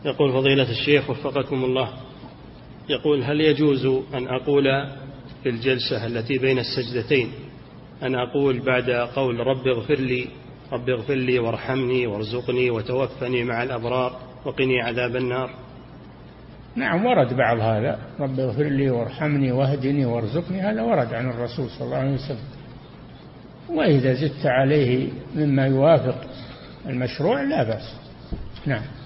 يقول فضيلة الشيخ وفقكم الله، يقول هل يجوز أن أقول في الجلسة التي بين السجدتين أن أقول بعد قول رب اغفر لي وارحمني وارزقني وتوفني مع الأبرار وقني عذاب النار؟ نعم، ورد بعض هذا، رب اغفر لي وارحمني واهدني وارزقني، هذا ورد عن الرسول صلى الله عليه وسلم. وإذا زدت عليه مما يوافق المشروع لا بأس. نعم.